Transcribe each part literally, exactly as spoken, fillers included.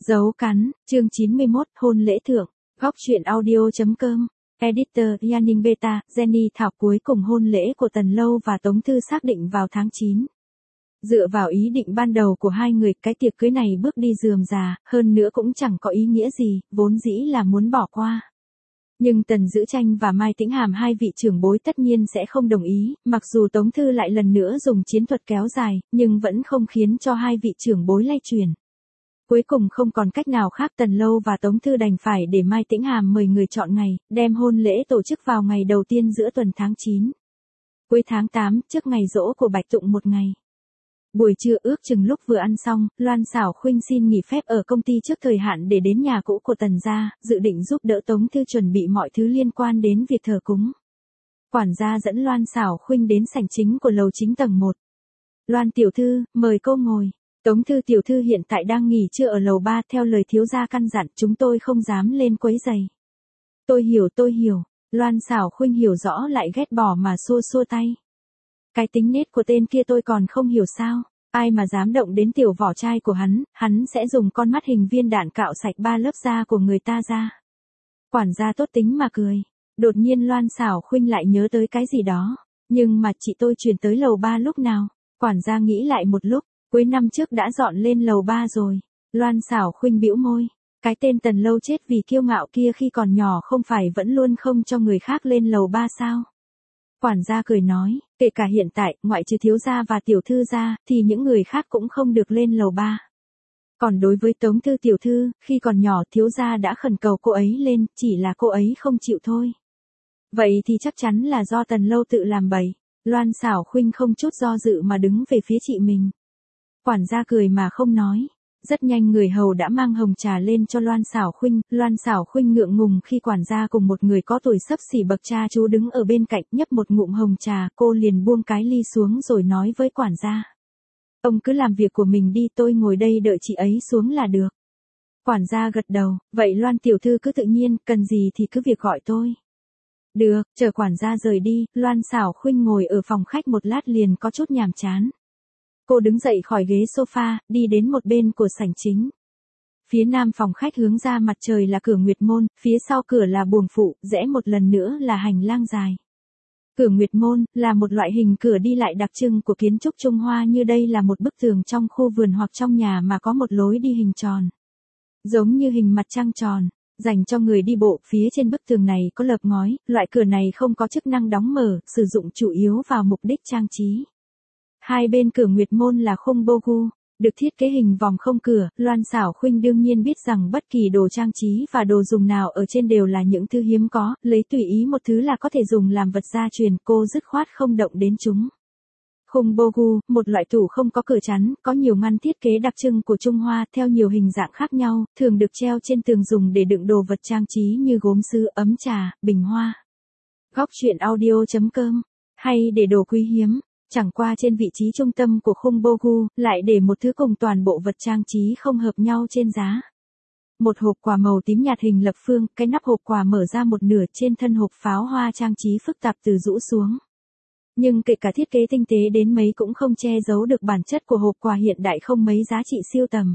Dấu cắn, chương chín mươi mốt, hôn lễ thượng, góc truyện audio.com, editor, Yanning Beta, Jenny Thảo cuối cùng hôn lễ của Tần Lâu và Tống Thư xác định vào tháng chín. Dựa vào ý định ban đầu của hai người, cái tiệc cưới này bước đi rườm rà, hơn nữa cũng chẳng có ý nghĩa gì, vốn dĩ là muốn bỏ qua. Nhưng Tần Dữ Tranh và Mai Tĩnh Hàm hai vị trưởng bối tất nhiên sẽ không đồng ý, mặc dù Tống Thư lại lần nữa dùng chiến thuật kéo dài, nhưng vẫn không khiến cho hai vị trưởng bối lay chuyển. Cuối cùng không còn cách nào khác, Tần Lâu và Tống Thư đành phải để Mai Tĩnh Hàm mời người chọn ngày, đem hôn lễ tổ chức vào ngày đầu tiên giữa tuần tháng chín. Cuối tháng tám, trước ngày giỗ của Bạch Tụng một ngày. Buổi trưa ước chừng lúc vừa ăn xong, Loan Xảo Khuynh xin nghỉ phép ở công ty trước thời hạn để đến nhà cũ của Tần gia, dự định giúp đỡ Tống Thư chuẩn bị mọi thứ liên quan đến việc thờ cúng. Quản gia dẫn Loan Xảo Khuynh đến sảnh chính của lầu chính tầng một. Loan tiểu thư, mời cô ngồi. Tống Thư tiểu thư hiện tại đang nghỉ trưa ở lầu ba, theo lời thiếu gia căn dặn, chúng tôi không dám lên quấy giày. Tôi hiểu tôi hiểu, Loan Xảo Khuynh hiểu rõ lại ghét bỏ mà xua xua tay. Cái tính nết của tên kia tôi còn không hiểu sao, ai mà dám động đến tiểu vỏ trai của hắn, hắn sẽ dùng con mắt hình viên đạn cạo sạch ba lớp da của người ta ra. Quản gia tốt tính mà cười, đột nhiên Loan Xảo Khuynh lại nhớ tới cái gì đó, nhưng mà chị tôi chuyển tới lầu ba lúc nào? Quản gia nghĩ lại một lúc, cuối năm trước đã dọn lên lầu ba rồi. Loan Xảo Khuynh bĩu môi, cái tên Tần Lâu chết vì kiêu ngạo kia khi còn nhỏ không phải vẫn luôn không cho người khác lên lầu ba sao? Quản gia cười nói, kể cả hiện tại, ngoại trừ thiếu gia và tiểu thư ra, thì những người khác cũng không được lên lầu ba. Còn đối với Tống Thư tiểu thư, khi còn nhỏ thiếu gia đã khẩn cầu cô ấy lên, chỉ là cô ấy không chịu thôi. Vậy thì chắc chắn là do Tần Lâu tự làm bậy. Loan Xảo Khuynh không chút do dự mà đứng về phía chị mình. Quản gia cười mà không nói. Rất nhanh người hầu đã mang hồng trà lên cho Loan Xảo Khuynh. Loan Xảo Khuynh ngượng ngùng khi quản gia cùng một người có tuổi xấp xỉ bậc cha chú đứng ở bên cạnh, nhấp một ngụm hồng trà, cô liền buông cái ly xuống rồi nói với quản gia. Ông cứ làm việc của mình đi, tôi ngồi đây đợi chị ấy xuống là được. Quản gia gật đầu, vậy Loan tiểu thư cứ tự nhiên, cần gì thì cứ việc gọi tôi. Được, chờ quản gia rời đi, Loan Xảo Khuynh ngồi ở phòng khách một lát liền có chút nhàm chán. Cô đứng dậy khỏi ghế sofa, đi đến một bên của sảnh chính. Phía nam phòng khách hướng ra mặt trời là cửa Nguyệt Môn, phía sau cửa là buồng phụ, rẽ một lần nữa là hành lang dài. Cửa Nguyệt Môn là một loại hình cửa đi lại đặc trưng của kiến trúc Trung Hoa, như đây là một bức tường trong khu vườn hoặc trong nhà mà có một lối đi hình tròn. Giống như hình mặt trăng tròn, dành cho người đi bộ. Phía trên bức tường này có lợp ngói, loại cửa này không có chức năng đóng mở, sử dụng chủ yếu vào mục đích trang trí. Hai bên cửa Nguyệt Môn là khung bogu, được thiết kế hình vòng không cửa. Loan Xảo Khuynh đương nhiên biết rằng bất kỳ đồ trang trí và đồ dùng nào ở trên đều là những thứ hiếm có, lấy tùy ý một thứ là có thể dùng làm vật gia truyền, cô dứt khoát không động đến chúng. Khung bogu, một loại tủ không có cửa chắn, có nhiều ngăn thiết kế đặc trưng của Trung Hoa, theo nhiều hình dạng khác nhau, thường được treo trên tường dùng để đựng đồ vật trang trí như gốm sứ, ấm trà, bình hoa. Góc truyện audio.com, hay để đồ quý hiếm. Chẳng qua trên vị trí trung tâm của khung bogu, lại để một thứ cùng toàn bộ vật trang trí không hợp nhau trên giá. Một hộp quà màu tím nhạt hình lập phương, cái nắp hộp quà mở ra một nửa, trên thân hộp pháo hoa trang trí phức tạp từ rũ xuống. Nhưng kể cả thiết kế tinh tế đến mấy cũng không che giấu được bản chất của hộp quà hiện đại không mấy giá trị siêu tầm.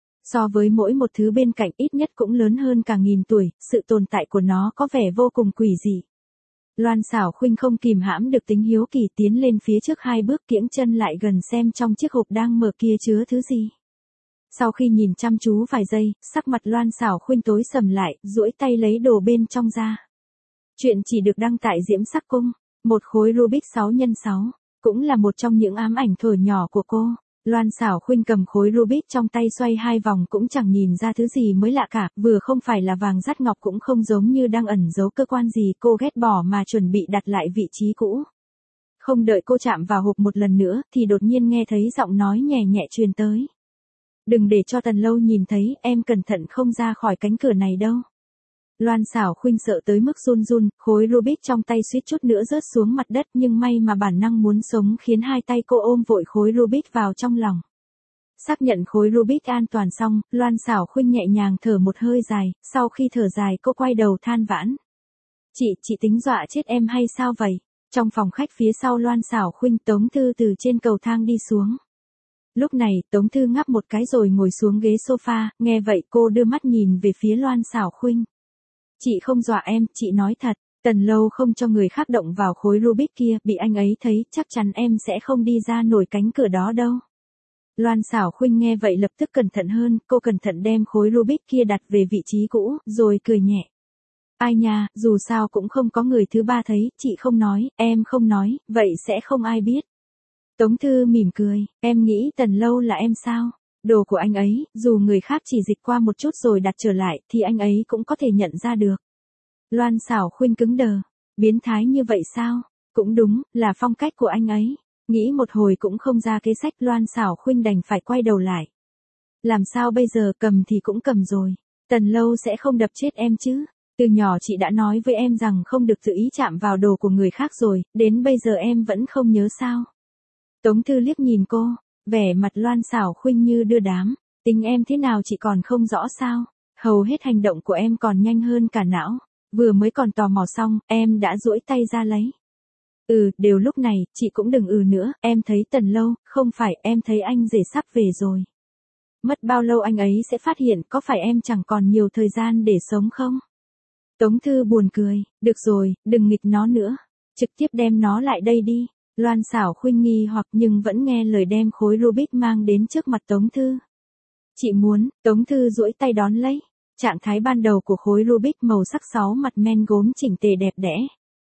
So với mỗi một thứ bên cạnh ít nhất cũng lớn hơn cả nghìn tuổi, sự tồn tại của nó có vẻ vô cùng quỷ dị. Loan Xảo Khuynh không kìm hãm được tính hiếu kỳ, tiến lên phía trước hai bước, kiễng chân lại gần xem trong chiếc hộp đang mở kia chứa thứ gì. Sau khi nhìn chăm chú vài giây, sắc mặt Loan Xảo Khuynh tối sầm lại, duỗi tay lấy đồ bên trong ra. Chuyện chỉ được đăng tại Diễm Sắc Cung, một khối Rubik sáu nhân sáu, cũng là một trong những ám ảnh thuở nhỏ của cô. Loan Xảo Khuynh cầm khối Rubik trong tay xoay hai vòng cũng chẳng nhìn ra thứ gì mới lạ cả, vừa không phải là vàng dắt ngọc cũng không giống như đang ẩn giấu cơ quan gì, cô ghét bỏ mà chuẩn bị đặt lại vị trí cũ. Không đợi cô chạm vào hộp một lần nữa, thì đột nhiên nghe thấy giọng nói nhẹ nhẹ truyền tới. Đừng để cho Tần Lâu nhìn thấy, em cẩn thận không ra khỏi cánh cửa này đâu. Loan Xảo Khuynh sợ tới mức run run, khối Rubik trong tay suýt chút nữa rớt xuống mặt đất, nhưng may mà bản năng muốn sống khiến hai tay cô ôm vội khối Rubik vào trong lòng. Xác nhận khối Rubik an toàn xong, Loan Xảo Khuynh nhẹ nhàng thở một hơi dài, sau khi thở dài cô quay đầu than vãn. Chị, chị tính dọa chết em hay sao vậy? Trong phòng khách phía sau Loan Xảo Khuynh, Tống Thư từ trên cầu thang đi xuống. Lúc này, Tống Thư ngáp một cái rồi ngồi xuống ghế sofa, nghe vậy cô đưa mắt nhìn về phía Loan Xảo Khuynh. Chị không dọa em, chị nói thật, Tần Lâu không cho người khác động vào khối Rubik kia, bị anh ấy thấy, chắc chắn em sẽ không đi ra nổi cánh cửa đó đâu. Loan Xảo Khuynh nghe vậy lập tức cẩn thận hơn, cô cẩn thận đem khối Rubik kia đặt về vị trí cũ, rồi cười nhẹ. Ai nha, dù sao cũng không có người thứ ba thấy, chị không nói, em không nói, vậy sẽ không ai biết. Tống Thư mỉm cười, em nghĩ Tần Lâu là em sao? Đồ của anh ấy, dù người khác chỉ dịch qua một chút rồi đặt trở lại, thì anh ấy cũng có thể nhận ra được. Loan Xảo Khuynh cứng đờ, biến thái như vậy sao? Cũng đúng, là phong cách của anh ấy. Nghĩ một hồi cũng không ra kế sách, Loan Xảo Khuynh đành phải quay đầu lại. Làm sao bây giờ, cầm thì cũng cầm rồi. Tần Lâu sẽ không đập chết em chứ? Từ nhỏ chị đã nói với em rằng không được tự ý chạm vào đồ của người khác rồi, đến bây giờ em vẫn không nhớ sao? Tống Thư liếc nhìn cô, vẻ mặt Loan Xảo Khuynh như đưa đám, tính em thế nào chị còn không rõ sao? Hầu hết hành động của em còn nhanh hơn cả não, vừa mới còn tò mò xong, em đã duỗi tay ra lấy. Ừ, đều lúc này, chị cũng đừng ừ nữa, em thấy Tần Lâu, không phải, em thấy anh rể sắp về rồi. Mất bao lâu anh ấy sẽ phát hiện, có phải em chẳng còn nhiều thời gian để sống không? Tống Thư buồn cười, được rồi, đừng nghịch nó nữa, trực tiếp đem nó lại đây đi. Loan Xảo Khuynh nghi hoặc nhưng vẫn nghe lời đem khối Rubik mang đến trước mặt Tống Thư. Chị muốn, Tống Thư duỗi tay đón lấy. Trạng thái ban đầu của khối Rubik màu sắc sáu mặt men gốm chỉnh tề đẹp đẽ.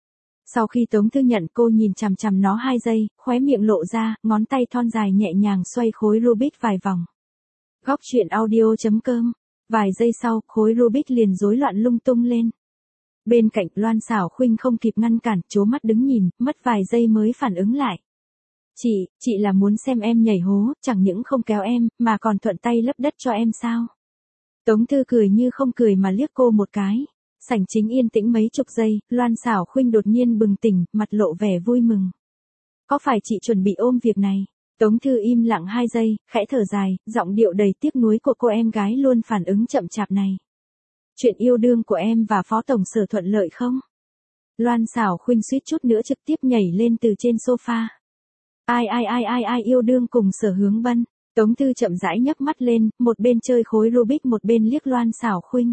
Sau khi Tống Thư nhận, cô nhìn chằm chằm nó hai giây, khóe miệng lộ ra, ngón tay thon dài nhẹ nhàng xoay khối Rubik vài vòng. Góc truyện audio chấm com. Vài giây sau, khối Rubik liền rối loạn lung tung lên. Bên cạnh, Loan Xảo Khuynh không kịp ngăn cản, trố mắt đứng nhìn, mất vài giây mới phản ứng lại. Chị, chị là muốn xem em nhảy hố, chẳng những không kéo em, mà còn thuận tay lấp đất cho em sao? Tống Thư cười như không cười mà liếc cô một cái. Sảnh chính yên tĩnh mấy chục giây, Loan Xảo Khuynh đột nhiên bừng tỉnh, mặt lộ vẻ vui mừng. Có phải chị chuẩn bị ôm việc này? Tống Thư im lặng hai giây, khẽ thở dài, giọng điệu đầy tiếc nuối của cô em gái luôn phản ứng chậm chạp này. Chuyện yêu đương của em và Phó Tổng Sở thuận lợi không? Loan Xảo Khuynh suýt chút nữa trực tiếp nhảy lên từ trên sofa. Ai ai ai ai ai yêu đương cùng Sở Hướng Bân. Tống Thư chậm rãi nhấc mắt lên, một bên chơi khối Rubik một bên liếc Loan Xảo Khuynh.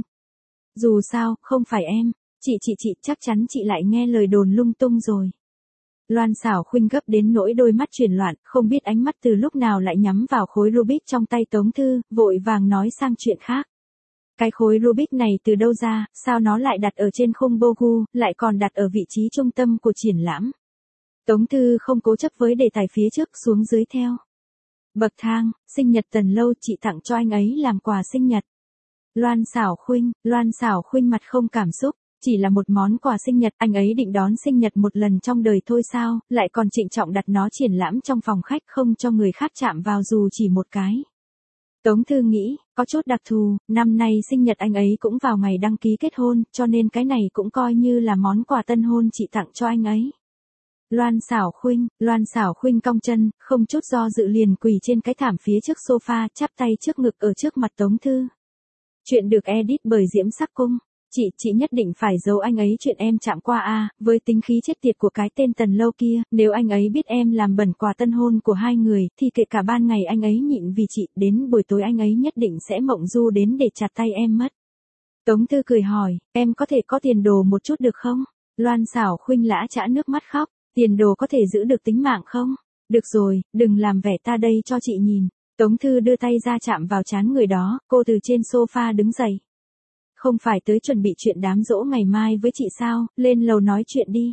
Dù sao, không phải em, chị chị chị chắc chắn chị lại nghe lời đồn lung tung rồi. Loan Xảo Khuynh gấp đến nỗi đôi mắt chuyển loạn, không biết ánh mắt từ lúc nào lại nhắm vào khối Rubik trong tay Tống Thư, vội vàng nói sang chuyện khác. Cái khối Rubik này từ đâu ra, sao nó lại đặt ở trên khung Bogu, lại còn đặt ở vị trí trung tâm của triển lãm. Tống Thư không cố chấp với đề tài phía trước, xuống dưới theo bậc thang, sinh nhật Tần Lâu, chị tặng cho anh ấy làm quà sinh nhật. Loan Xảo Khuynh, Loan Xảo Khuynh mặt không cảm xúc, chỉ là một món quà sinh nhật, anh ấy định đón sinh nhật một lần trong đời thôi sao, lại còn trịnh trọng đặt nó triển lãm trong phòng khách không cho người khác chạm vào dù chỉ một cái. Tống Thư nghĩ, có chút đặc thù, năm nay sinh nhật anh ấy cũng vào ngày đăng ký kết hôn, cho nên cái này cũng coi như là món quà tân hôn chị tặng cho anh ấy. Loan Xảo Khuynh, Loan Xảo Khuynh cong chân, không chút do dự liền quỳ trên cái thảm phía trước sofa, chắp tay trước ngực ở trước mặt Tống Thư. Chuyện được edit bởi Diễm Sắc Cung. Chị, chị nhất định phải giấu anh ấy chuyện em chạm qua a, à, với tính khí chết tiệt của cái tên Tần Lâu kia, nếu anh ấy biết em làm bẩn quà tân hôn của hai người, thì kể cả ban ngày anh ấy nhịn vì chị, đến buổi tối anh ấy nhất định sẽ mộng du đến để chặt tay em mất. Tống Thư cười hỏi, em có thể có tiền đồ một chút được không? Loan Xảo Khuynh lã chã nước mắt khóc, tiền đồ có thể giữ được tính mạng không? Được rồi, đừng làm vẻ ta đây cho chị nhìn. Tống Thư đưa tay ra chạm vào trán người đó, cô từ trên sofa đứng dậy. Không phải tới chuẩn bị chuyện đám giỗ ngày mai với chị sao, lên lầu nói chuyện đi.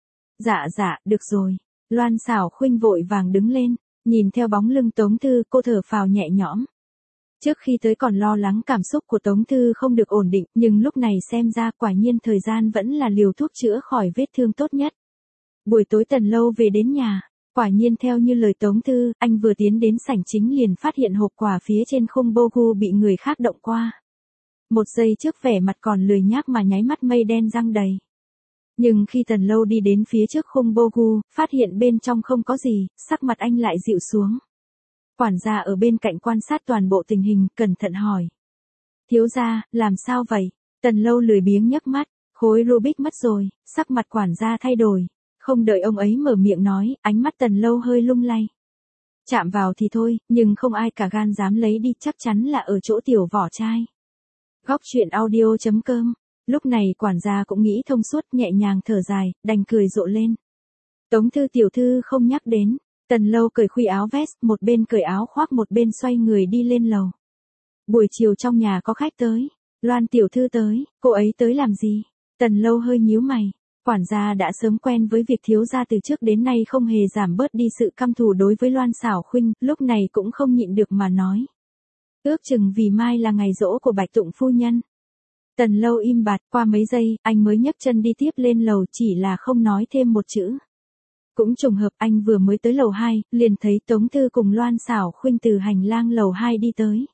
Dạ dạ, được rồi. Loan Xảo Khuynh vội vàng đứng lên, nhìn theo bóng lưng Tống Thư, cô thở phào nhẹ nhõm. Trước khi tới còn lo lắng cảm xúc của Tống Thư không được ổn định, nhưng lúc này xem ra quả nhiên thời gian vẫn là liều thuốc chữa khỏi vết thương tốt nhất. Buổi tối Tần Lâu về đến nhà, quả nhiên theo như lời Tống Thư, anh vừa tiến đến sảnh chính liền phát hiện hộp quà phía trên khung Bogu bị người khác động qua. Một giây trước vẻ mặt còn lười nhác mà nháy mắt mây đen răng đầy. Nhưng khi Tần Lâu đi đến phía trước khung Bogu, phát hiện bên trong không có gì, sắc mặt anh lại dịu xuống. Quản gia ở bên cạnh quan sát toàn bộ tình hình, cẩn thận hỏi. Thiếu gia, làm sao vậy? Tần Lâu lười biếng nhấc mắt, khối Rubik mất rồi, sắc mặt quản gia thay đổi. Không đợi ông ấy mở miệng nói, ánh mắt Tần Lâu hơi lung lay. Chạm vào thì thôi, nhưng không ai cả gan dám lấy đi, chắc chắn là ở chỗ tiểu vỏ trai. Góc chuyện audio chấm com. Lúc này quản gia cũng nghĩ thông suốt, nhẹ nhàng thở dài, đành cười rộ lên. Tống Thư tiểu thư không nhắc đến. Tần Lâu cởi khuy áo vest, một bên cởi áo khoác một bên xoay người đi lên lầu. Buổi chiều trong nhà có khách tới. Loan tiểu thư tới, cô ấy tới làm gì? Tần Lâu hơi nhíu mày. Quản gia đã sớm quen với việc thiếu gia từ trước đến nay không hề giảm bớt đi sự căm thù đối với Loan Xảo Khuynh, lúc này cũng không nhịn được mà nói. Ước chừng vì mai là ngày giỗ của Bạch Tụng phu nhân. Tần Lâu im bặt, qua mấy giây, anh mới nhấc chân đi tiếp lên lầu, chỉ là không nói thêm một chữ. Cũng trùng hợp anh vừa mới tới lầu hai, liền thấy Tống Thư cùng Loan Xảo Khuynh từ hành lang lầu hai đi tới.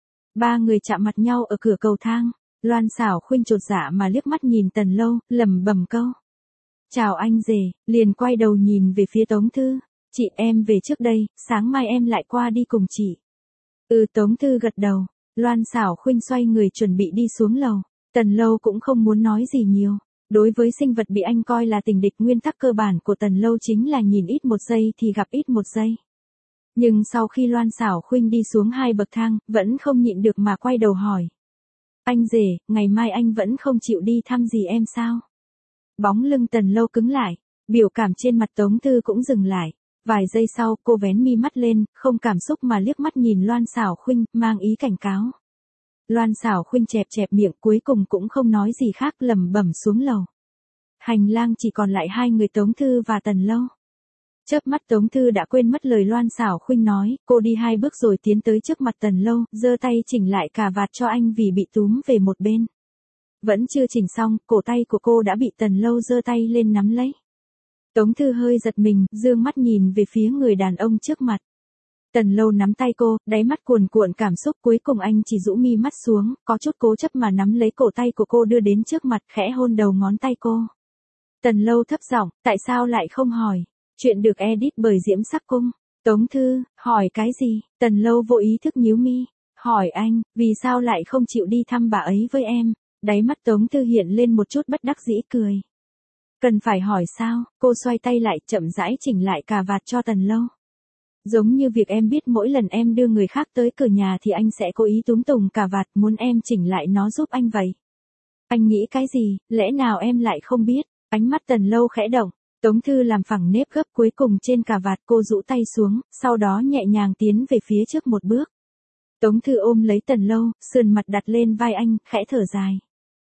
Ba người chạm mặt nhau ở cửa cầu thang, Loan Xảo Khuynh chột dạ mà liếc mắt nhìn Tần Lâu, lẩm bẩm câu. Chào anh rể, liền quay đầu nhìn về phía Tống Thư. Chị em về trước đây, sáng mai em lại qua đi cùng chị. Ừ, Tống Thư gật đầu. Loan Xảo Khuynh xoay người chuẩn bị đi xuống lầu. Tần Lâu cũng không muốn nói gì nhiều. Đối với sinh vật bị anh coi là tình địch, nguyên tắc cơ bản của Tần Lâu chính là nhìn ít một giây thì gặp ít một giây. Nhưng sau khi Loan Xảo Khuynh đi xuống hai bậc thang, vẫn không nhịn được mà quay đầu hỏi. Anh rể, ngày mai anh vẫn không chịu đi thăm gì em sao? Bóng lưng Tần Lâu cứng lại, biểu cảm trên mặt Tống Thư cũng dừng lại. Vài giây sau, cô vén mi mắt lên, không cảm xúc mà liếc mắt nhìn Loan Xảo Khuynh, mang ý cảnh cáo. Loan Xảo Khuynh chẹp chẹp miệng, cuối cùng cũng không nói gì khác, lẩm bẩm xuống lầu. Hành lang chỉ còn lại hai người Tống Thư và Tần Lâu. Chớp mắt Tống Thư đã quên mất lời Loan Xảo Khuynh nói, cô đi hai bước rồi tiến tới trước mặt Tần Lâu, giơ tay chỉnh lại cà vạt cho anh vì bị túm về một bên. Vẫn chưa chỉnh xong, cổ tay của cô đã bị Tần Lâu giơ tay lên nắm lấy. Tống Thư hơi giật mình, dương mắt nhìn về phía người đàn ông trước mặt. Tần Lâu nắm tay cô, đáy mắt cuồn cuộn cảm xúc, cuối cùng anh chỉ rũ mi mắt xuống, có chút cố chấp mà nắm lấy cổ tay của cô đưa đến trước mặt, khẽ hôn đầu ngón tay cô. Tần Lâu thấp giọng, tại sao lại không hỏi? Chuyện được edit bởi Diễm Sắc Cung. Tống Thư, hỏi cái gì? Tần Lâu vô ý thức nhíu mi. Hỏi anh, vì sao lại không chịu đi thăm bà ấy với em? Đáy mắt Tống Thư hiện lên một chút bất đắc dĩ cười. Cần phải hỏi sao? Cô xoay tay lại, chậm rãi chỉnh lại cà vạt cho Tần Lâu. Giống như việc em biết mỗi lần em đưa người khác tới cửa nhà thì anh sẽ cố ý túm tùng cà vạt, muốn em chỉnh lại nó giúp anh vậy. Anh nghĩ cái gì, lẽ nào em lại không biết? Ánh mắt Tần Lâu khẽ động. Tống Thư làm phẳng nếp gấp cuối cùng trên cà vạt, cô rũ tay xuống, sau đó nhẹ nhàng tiến về phía trước một bước. Tống Thư ôm lấy Tần Lâu, sườn mặt đặt lên vai anh, khẽ thở dài.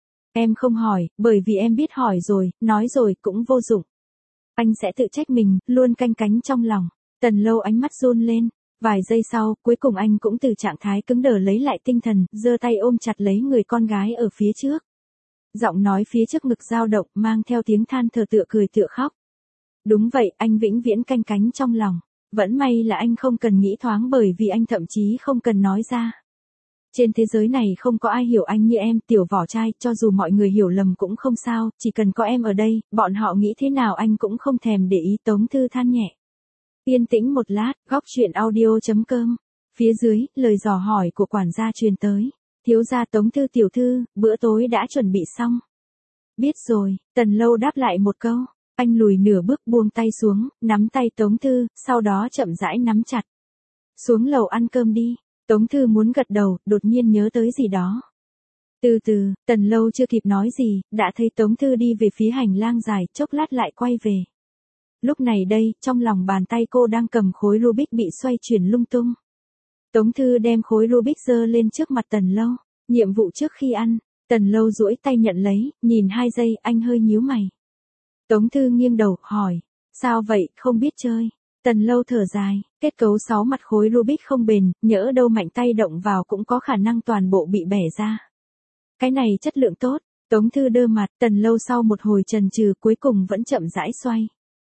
Em không hỏi, bởi vì em biết hỏi rồi, nói rồi cũng vô dụng. Anh sẽ tự trách mình, luôn canh cánh trong lòng. Tần Lâu ánh mắt run lên. Vài giây sau, cuối cùng anh cũng từ trạng thái cứng đờ lấy lại tinh thần, giơ tay ôm chặt lấy người con gái ở phía trước. Giọng nói phía trước ngực dao động, mang theo tiếng than thở, tựa cười tựa khóc. Đúng vậy, anh vĩnh viễn canh cánh trong lòng. Vẫn may là anh không cần nghĩ thoáng, bởi vì anh thậm chí không cần nói ra. Trên thế giới này không có ai hiểu anh như em, tiểu vỏ trai, cho dù mọi người hiểu lầm cũng không sao, chỉ cần có em ở đây, bọn họ nghĩ thế nào anh cũng không thèm để ý. Tống Thư than nhẹ. Yên tĩnh một lát, góc chuyện audio chấm com. Phía dưới, lời dò hỏi của quản gia truyền tới. Thiếu gia Tống Thư tiểu thư, bữa tối đã chuẩn bị xong. Biết rồi, Tần Lâu đáp lại một câu. Anh lùi nửa bước, buông tay xuống, nắm tay Tống Thư, sau đó chậm rãi nắm chặt. Xuống lầu ăn cơm đi. Tống Thư muốn gật đầu, đột nhiên nhớ tới gì đó. Từ từ, Tần Lâu chưa kịp nói gì, đã thấy Tống Thư đi về phía hành lang dài, chốc lát lại quay về. Lúc này đây, trong lòng bàn tay cô đang cầm khối Rubik bị xoay chuyển lung tung. Tống Thư đem khối Rubik giơ lên trước mặt Tần Lâu. Nhiệm vụ trước khi ăn. Tần Lâu duỗi tay nhận lấy, nhìn hai giây, anh hơi nhíu mày. Tống Thư nghiêng đầu, hỏi. Sao vậy, không biết chơi? Tần Lâu thở dài, kết cấu sáu mặt khối Rubik không bền, nhỡ đâu mạnh tay động vào cũng có khả năng toàn bộ bị bẻ ra. Cái này chất lượng tốt. Tống Thư đơ mặt, Tần Lâu sau một hồi chần chừ cuối cùng vẫn chậm rãi xoay.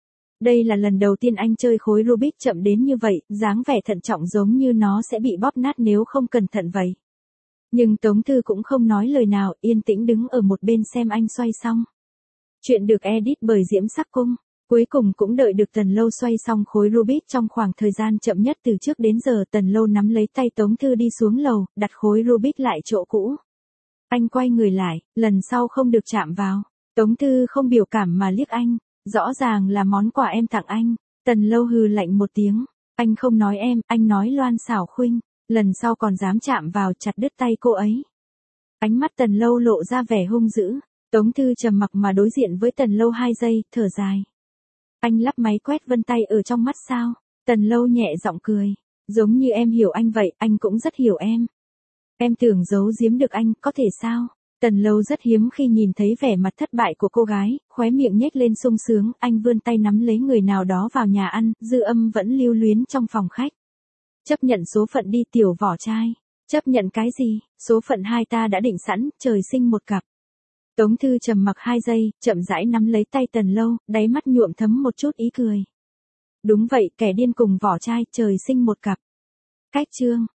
Đây là lần đầu tiên anh chơi khối Rubik chậm đến như vậy, dáng vẻ thận trọng giống như nó sẽ bị bóp nát nếu không cẩn thận vậy. Nhưng Tống Thư cũng không nói lời nào, yên tĩnh đứng ở một bên xem anh xoay xong. Chuyện được edit bởi Diễm Sắc Cung. Cuối cùng cũng đợi được Tần Lâu xoay xong khối Rubik trong khoảng thời gian chậm nhất từ trước đến giờ. Tần Lâu nắm lấy tay Tống Thư đi xuống lầu, đặt khối Rubik lại chỗ cũ. Anh quay người lại, lần sau không được chạm vào. Tống Thư không biểu cảm mà liếc anh. Rõ ràng là món quà em tặng anh. Tần Lâu hừ lạnh một tiếng. Anh không nói em, anh nói Loan Xảo Khuynh, lần sau còn dám chạm vào chặt đứt tay cô ấy. Ánh mắt Tần Lâu lộ ra vẻ hung dữ, Tống Thư trầm mặc mà đối diện với Tần Lâu hai giây, thở dài. Anh lắp máy quét vân tay ở trong mắt sao? Tần Lâu nhẹ giọng cười, giống như em hiểu anh vậy, anh cũng rất hiểu em. Em tưởng giấu giếm được anh, có thể sao? Tần Lâu rất hiếm khi nhìn thấy vẻ mặt thất bại của cô gái, khóe miệng nhếch lên sung sướng, anh vươn tay nắm lấy người nào đó vào nhà ăn, dư âm vẫn lưu luyến trong phòng khách. Chấp nhận số phận đi tiểu vỏ trai. Chấp nhận cái gì, số phận hai ta đã định sẵn, trời sinh một cặp. Tống Thư trầm mặc hai giây, chậm rãi nắm lấy tay Tần Lâu, đáy mắt nhuộm thấm một chút ý cười. Đúng vậy, kẻ điên cùng vỏ trai, trời sinh một cặp. Cách chương.